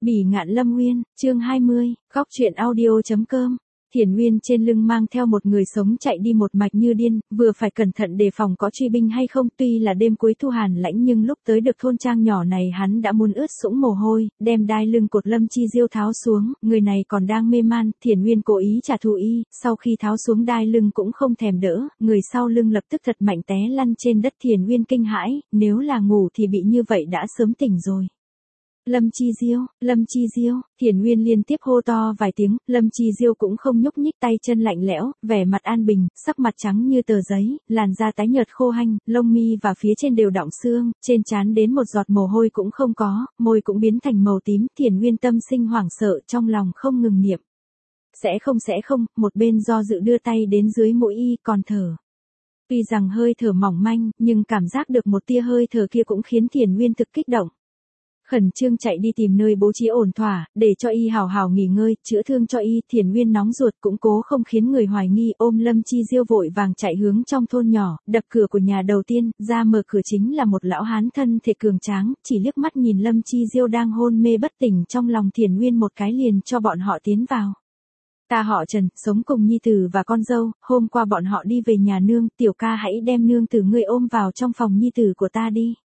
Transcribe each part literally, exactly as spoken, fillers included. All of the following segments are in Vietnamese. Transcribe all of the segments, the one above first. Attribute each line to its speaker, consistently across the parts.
Speaker 1: Bỉ ngạn Lâm Nguyên, chương hai mươi, góc truyện audio.com. Thiền Nguyên trên lưng mang theo một người sống chạy đi một mạch như điên, vừa phải cẩn thận đề phòng có truy binh hay không. Tuy là đêm cuối thu hàn lãnh nhưng lúc tới được thôn trang nhỏ này hắn đã muốn ướt sũng mồ hôi, đem đai lưng cột Lâm Chi Diêu tháo xuống, người này còn đang mê man. Thiền Nguyên cố ý trả thù y, sau khi tháo xuống đai lưng cũng không thèm đỡ, người sau lưng lập tức thật mạnh té lăn trên đất. Thiền Nguyên kinh hãi, nếu là ngủ thì bị như vậy đã sớm tỉnh rồi. Lâm Chi Diêu, Lâm Chi Diêu, Thiền Nguyên liên tiếp hô to vài tiếng, Lâm Chi Diêu cũng không nhúc nhích, tay chân lạnh lẽo, vẻ mặt an bình, sắc mặt trắng như tờ giấy, làn da tái nhợt khô hanh, lông mi và phía trên đều đọng xương, trên trán đến một giọt mồ hôi cũng không có, môi cũng biến thành màu tím. Thiền Nguyên tâm sinh hoảng sợ, trong lòng không ngừng niệm. Sẽ không sẽ không, một bên do dự đưa tay đến dưới mũi y, còn thở. Tuy rằng hơi thở mỏng manh, nhưng cảm giác được một tia hơi thở kia cũng khiến Thiền Nguyên thực kích động. Khẩn trương chạy đi tìm nơi bố trí ổn thỏa, để cho y hào hào nghỉ ngơi, chữa thương cho y. Thiền Nguyên nóng ruột cũng cố không khiến người hoài nghi, ôm Lâm Chi Diêu vội vàng chạy hướng trong thôn nhỏ, đập cửa của nhà đầu tiên, ra mở cửa chính là một lão hán thân thể cường tráng, chỉ liếc mắt nhìn Lâm Chi Diêu đang hôn mê bất tỉnh, trong lòng Thiền Nguyên một cái liền cho bọn họ tiến vào. Ta họ Trần, sống cùng nhi tử và con dâu, hôm qua bọn họ đi về nhà nương, tiểu ca hãy đem nương tử ngươi ôm vào trong phòng nhi tử của ta đi.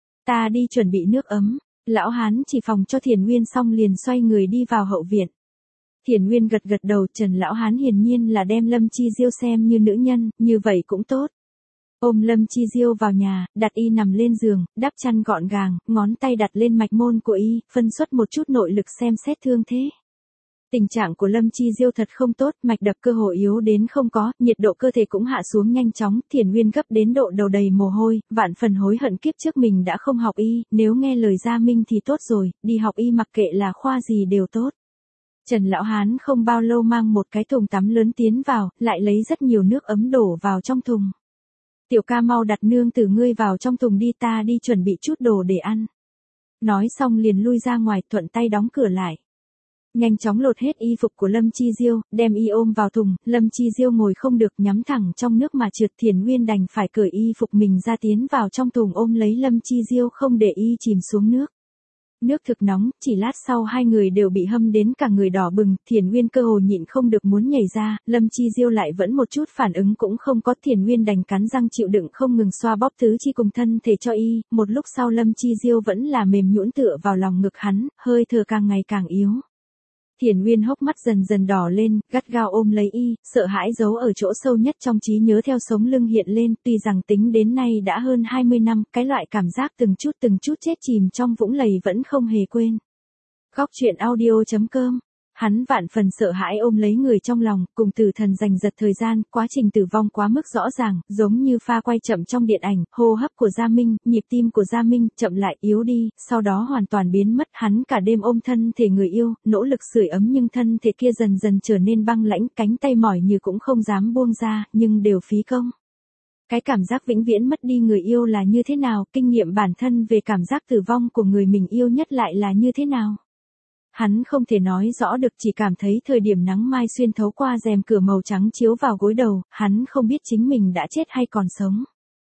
Speaker 1: Ta đi chuẩn bị nước ấm. Lão hán chỉ phòng cho Thiền Nguyên xong liền xoay người đi vào hậu viện. Thiền Nguyên gật gật đầu, Trần lão hán hiển nhiên là đem Lâm Chi Diêu xem như nữ nhân, như vậy cũng tốt. Ôm Lâm Chi Diêu vào nhà, đặt y nằm lên giường, đắp chăn gọn gàng, ngón tay đặt lên mạch môn của y, phân xuất một chút nội lực xem xét thương thế. Tình trạng của Lâm Chi Diêu thật không tốt, mạch đập cơ hồ yếu đến không có, nhiệt độ cơ thể cũng hạ xuống nhanh chóng. Thiền Nguyên gấp đến độ đầu đầy mồ hôi, vạn phần hối hận kiếp trước mình đã không học y, nếu nghe lời Gia Minh thì tốt rồi, đi học y mặc kệ là khoa gì đều tốt. Trần lão hán không bao lâu mang một cái thùng tắm lớn tiến vào, lại lấy rất nhiều nước ấm đổ vào trong thùng. Tiểu ca mau đặt nương tử ngươi vào trong thùng đi, ta đi chuẩn bị chút đồ để ăn. Nói xong liền lui ra ngoài, thuận tay đóng cửa lại. Nhanh chóng lột hết y phục của Lâm Chi Diêu, đem y ôm vào thùng. Lâm Chi Diêu ngồi không được, nhắm thẳng trong nước mà trượt. Thiền Nguyên đành phải cởi y phục mình ra tiến vào trong thùng ôm lấy Lâm Chi Diêu không để y chìm xuống nước. Nước thực nóng, chỉ lát sau hai người đều bị hâm đến cả người đỏ bừng. Thiền Nguyên cơ hồ nhịn không được muốn nhảy ra, Lâm Chi Diêu lại vẫn một chút phản ứng cũng không có. Thiền Nguyên đành cắn răng chịu đựng không ngừng xoa bóp tứ chi cùng thân thể cho y. Một lúc sau Lâm Chi Diêu vẫn là mềm nhũn tựa vào lòng ngực hắn, hơi thở càng ngày càng yếu. Thiền Nguyên hốc mắt dần dần đỏ lên, gắt gao ôm lấy y, sợ hãi giấu ở chỗ sâu nhất trong trí nhớ theo sống lưng hiện lên. Tuy rằng tính đến nay đã hơn hai mươi năm, cái loại cảm giác từng chút từng chút chết chìm trong vũng lầy vẫn không hề quên. Góc truyện audio.com. Hắn vạn phần sợ hãi ôm lấy người trong lòng, cùng tử thần giành giật thời gian, quá trình tử vong quá mức rõ ràng, giống như pha quay chậm trong điện ảnh, hô hấp của Gia Minh, nhịp tim của Gia Minh, chậm lại, yếu đi, sau đó hoàn toàn biến mất. Hắn cả đêm ôm thân thể người yêu, nỗ lực sưởi ấm nhưng thân thể kia dần dần trở nên băng lãnh, cánh tay mỏi như cũng không dám buông ra, nhưng đều phí công. Cái cảm giác vĩnh viễn mất đi người yêu là như thế nào, kinh nghiệm bản thân về cảm giác tử vong của người mình yêu nhất lại là như thế nào? Hắn không thể nói rõ được, chỉ cảm thấy thời điểm nắng mai xuyên thấu qua rèm cửa màu trắng chiếu vào gối đầu, hắn không biết chính mình đã chết hay còn sống.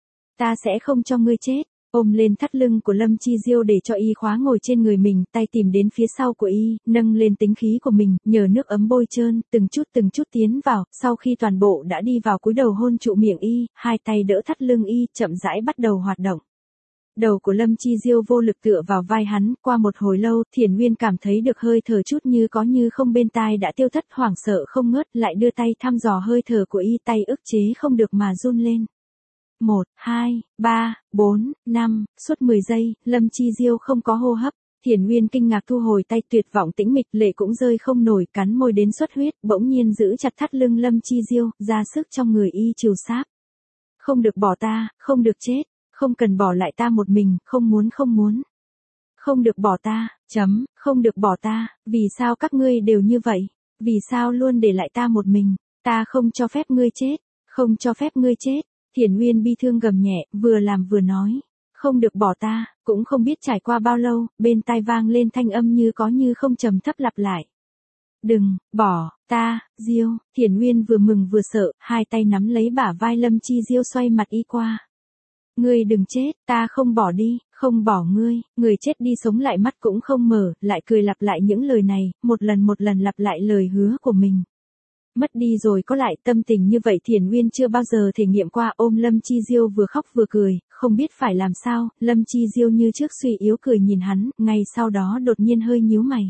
Speaker 1: Ta sẽ không cho ngươi chết. Ôm lên thắt lưng của Lâm Chi Diêu để cho y khóa ngồi trên người mình, tay tìm đến phía sau của y, nâng lên tính khí của mình, nhờ nước ấm bôi trơn, từng chút từng chút tiến vào. Sau khi toàn bộ đã đi vào, cúi đầu hôn trụ miệng y, hai tay đỡ thắt lưng y, chậm rãi bắt đầu hoạt động. Đầu của Lâm Chi Diêu vô lực tựa vào vai hắn, qua một hồi lâu, Thiền Nguyên cảm thấy được hơi thở chút như có như không bên tai đã tiêu thất, hoảng sợ không ngớt, lại đưa tay thăm dò hơi thở của y, tay ức chế không được mà run lên. Một, hai, ba, bốn, năm, suốt mười giây, Lâm Chi Diêu không có hô hấp. Thiền Nguyên kinh ngạc thu hồi tay, tuyệt vọng tĩnh mịch, lệ cũng rơi không nổi, cắn môi đến xuất huyết, bỗng nhiên giữ chặt thắt lưng Lâm Chi Diêu, ra sức trong người y trừ sáp. Không được bỏ ta, không được chết. Không cần bỏ lại ta một mình, không muốn không muốn. Không được bỏ ta, chấm, không được bỏ ta, vì sao các ngươi đều như vậy? Vì sao luôn để lại ta một mình? Ta không cho phép ngươi chết, không cho phép ngươi chết. Thiền Nguyên bi thương gầm nhẹ, vừa làm vừa nói. Không được bỏ ta, cũng không biết trải qua bao lâu, bên tai vang lên thanh âm như có như không trầm thấp lặp lại. Đừng, bỏ, ta, Diêu. Thiền Nguyên vừa mừng vừa sợ, hai tay nắm lấy bả vai Lâm Chi Diêu xoay mặt y qua. Ngươi đừng chết, ta không bỏ đi, không bỏ ngươi, người chết đi sống lại mắt cũng không mở, lại cười lặp lại những lời này, một lần một lần lặp lại lời hứa của mình. Mất đi rồi có lại, tâm tình như vậy Thiển Nguyên chưa bao giờ thể nghiệm qua. Ôm Lâm Chi Diêu vừa khóc vừa cười, không biết phải làm sao. Lâm Chi Diêu như trước suy yếu cười nhìn hắn, ngay sau đó đột nhiên hơi nhíu mày.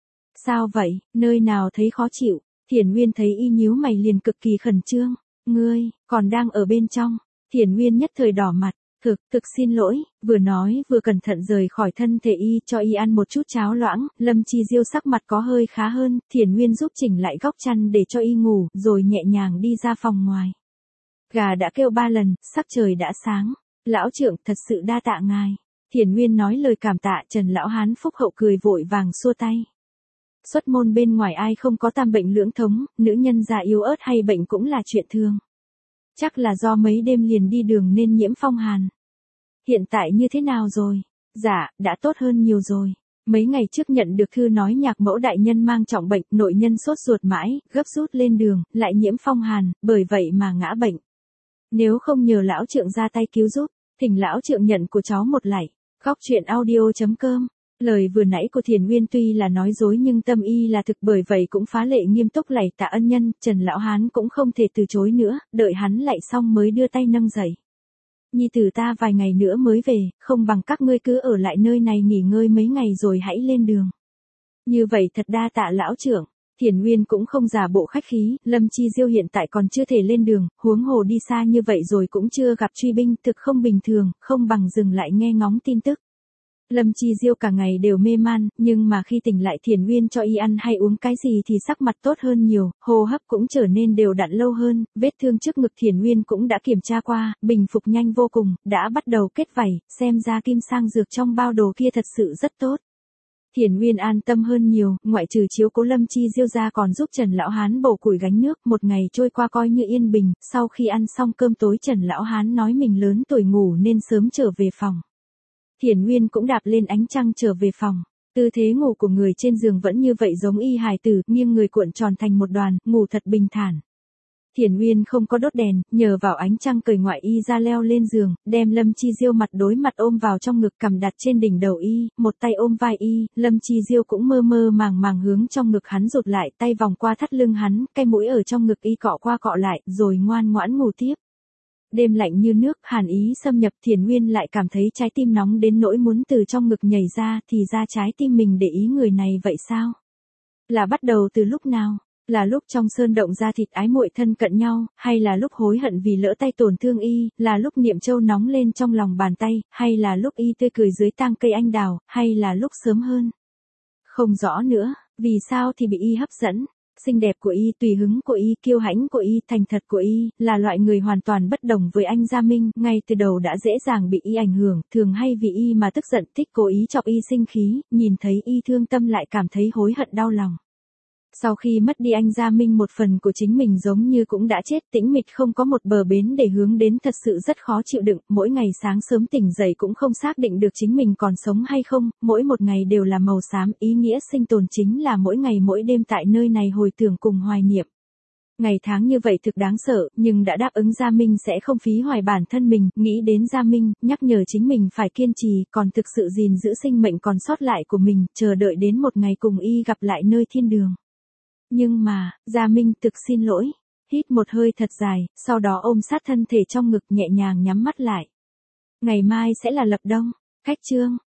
Speaker 1: Sao vậy, nơi nào thấy khó chịu? Thiển Nguyên thấy y nhíu mày liền cực kỳ khẩn trương. Ngươi, còn đang ở bên trong. Thiển Nguyên nhất thời đỏ mặt. Thực, thực xin lỗi, vừa nói vừa cẩn thận rời khỏi thân thể y, cho y ăn một chút cháo loãng. Lâm Chi Diêu sắc mặt có hơi khá hơn, Thiển Nguyên giúp chỉnh lại góc chăn để cho y ngủ, rồi nhẹ nhàng đi ra phòng ngoài. Gà đã kêu ba lần, sắc trời đã sáng. Lão trưởng thật sự đa tạ ngài. Thiển Nguyên nói lời cảm tạ. Trần lão hán phúc hậu cười vội vàng xua tay. Xuất môn bên ngoài ai không có tam bệnh lưỡng thống, nữ nhân già yếu ớt hay bệnh cũng là chuyện thường. Chắc là do mấy đêm liền đi đường nên nhiễm phong hàn. Hiện tại như thế nào rồi? Dạ, đã tốt hơn nhiều rồi. Mấy ngày trước nhận được thư nói nhạc mẫu đại nhân mang trọng bệnh, nội nhân sốt ruột mãi, gấp rút lên đường, lại nhiễm phong hàn, bởi vậy mà ngã bệnh. Nếu không nhờ lão trượng ra tay cứu giúp, thỉnh lão trượng nhận của cháu một lạy. Góc truyện audio chấm com. Lời vừa nãy của Thiển Nguyên tuy là nói dối nhưng tâm y là thực, bởi vậy cũng phá lệ nghiêm túc lạy tạ ân nhân. Trần lão hán cũng không thể từ chối nữa, đợi hắn lạy xong mới đưa tay nâng dậy. Nhi tử ta vài ngày nữa mới về, không bằng các ngươi cứ ở lại nơi này nghỉ ngơi mấy ngày rồi hãy lên đường. Như vậy thật đa tạ lão trưởng. Thiển Nguyên cũng không giả bộ khách khí, Lâm Chi Diêu hiện tại còn chưa thể lên đường, huống hồ đi xa như vậy rồi cũng chưa gặp truy binh, thực không bình thường, không bằng dừng lại nghe ngóng tin tức. Lâm Chi Diêu cả ngày đều mê man, nhưng mà khi tỉnh lại Thiển Nguyên cho y ăn hay uống cái gì thì sắc mặt tốt hơn nhiều, hô hấp cũng trở nên đều đặn lâu hơn, vết thương trước ngực Thiển Nguyên cũng đã kiểm tra qua, bình phục nhanh vô cùng, đã bắt đầu kết vảy, xem ra kim sang dược trong bao đồ kia thật sự rất tốt. Thiển Nguyên an tâm hơn nhiều, ngoại trừ chiếu cố Lâm Chi Diêu ra còn giúp Trần lão hán bổ củi gánh nước, một ngày trôi qua coi như yên bình. Sau khi ăn xong cơm tối Trần lão hán nói mình lớn tuổi ngủ nên sớm trở về phòng. Thiển Nguyên cũng đạp lên ánh trăng trở về phòng. Tư thế ngủ của người trên giường vẫn như vậy, giống y hài tử, nghiêng người cuộn tròn thành một đoàn, ngủ thật bình thản. Thiển Nguyên không có đốt đèn, nhờ vào ánh trăng cởi ngoại y ra leo lên giường, đem Lâm Chi Diêu mặt đối mặt ôm vào trong ngực, cằm đặt trên đỉnh đầu y, một tay ôm vai y. Lâm Chi Diêu cũng mơ mơ màng màng hướng trong ngực hắn rụt lại, tay vòng qua thắt lưng hắn, cái mũi ở trong ngực y cọ qua cọ lại, rồi ngoan ngoãn ngủ tiếp. Đêm lạnh như nước, hàn ý xâm nhập, Thiển Nguyên lại cảm thấy trái tim nóng đến nỗi muốn từ trong ngực nhảy ra, thì ra trái tim mình để ý người này vậy sao? Là bắt đầu từ lúc nào? Là lúc trong sơn động da thịt ái muội thân cận nhau, hay là lúc hối hận vì lỡ tay tổn thương y, là lúc niệm châu nóng lên trong lòng bàn tay, hay là lúc y tươi cười dưới tang cây anh đào, hay là lúc sớm hơn? Không rõ nữa, vì sao thì bị y hấp dẫn? Xinh đẹp của y, tùy hứng của y, kiêu hãnh của y, thành thật của y, là loại người hoàn toàn bất đồng với anh Gia Minh, ngay từ đầu đã dễ dàng bị y ảnh hưởng, thường hay vì y mà tức giận, thích cố ý chọc y sinh khí, nhìn thấy y thương tâm lại cảm thấy hối hận đau lòng. Sau khi mất đi anh Gia Minh, một phần của chính mình giống như cũng đã chết, tĩnh mịch không có một bờ bến để hướng đến, thật sự rất khó chịu đựng, mỗi ngày sáng sớm tỉnh dậy cũng không xác định được chính mình còn sống hay không, mỗi một ngày đều là màu xám, ý nghĩa sinh tồn chính là mỗi ngày mỗi đêm tại nơi này hồi tưởng cùng hoài niệm. Ngày tháng như vậy thực đáng sợ, nhưng đã đáp ứng Gia Minh sẽ không phí hoài bản thân mình, nghĩ đến Gia Minh, nhắc nhở chính mình phải kiên trì, còn thực sự gìn giữ sinh mệnh còn sót lại của mình, chờ đợi đến một ngày cùng y gặp lại nơi thiên đường. Nhưng mà, Gia Minh thực xin lỗi. Hít một hơi thật dài, sau đó ôm sát thân thể trong ngực, nhẹ nhàng nhắm mắt lại. Ngày mai sẽ là lập đông. Khách chương.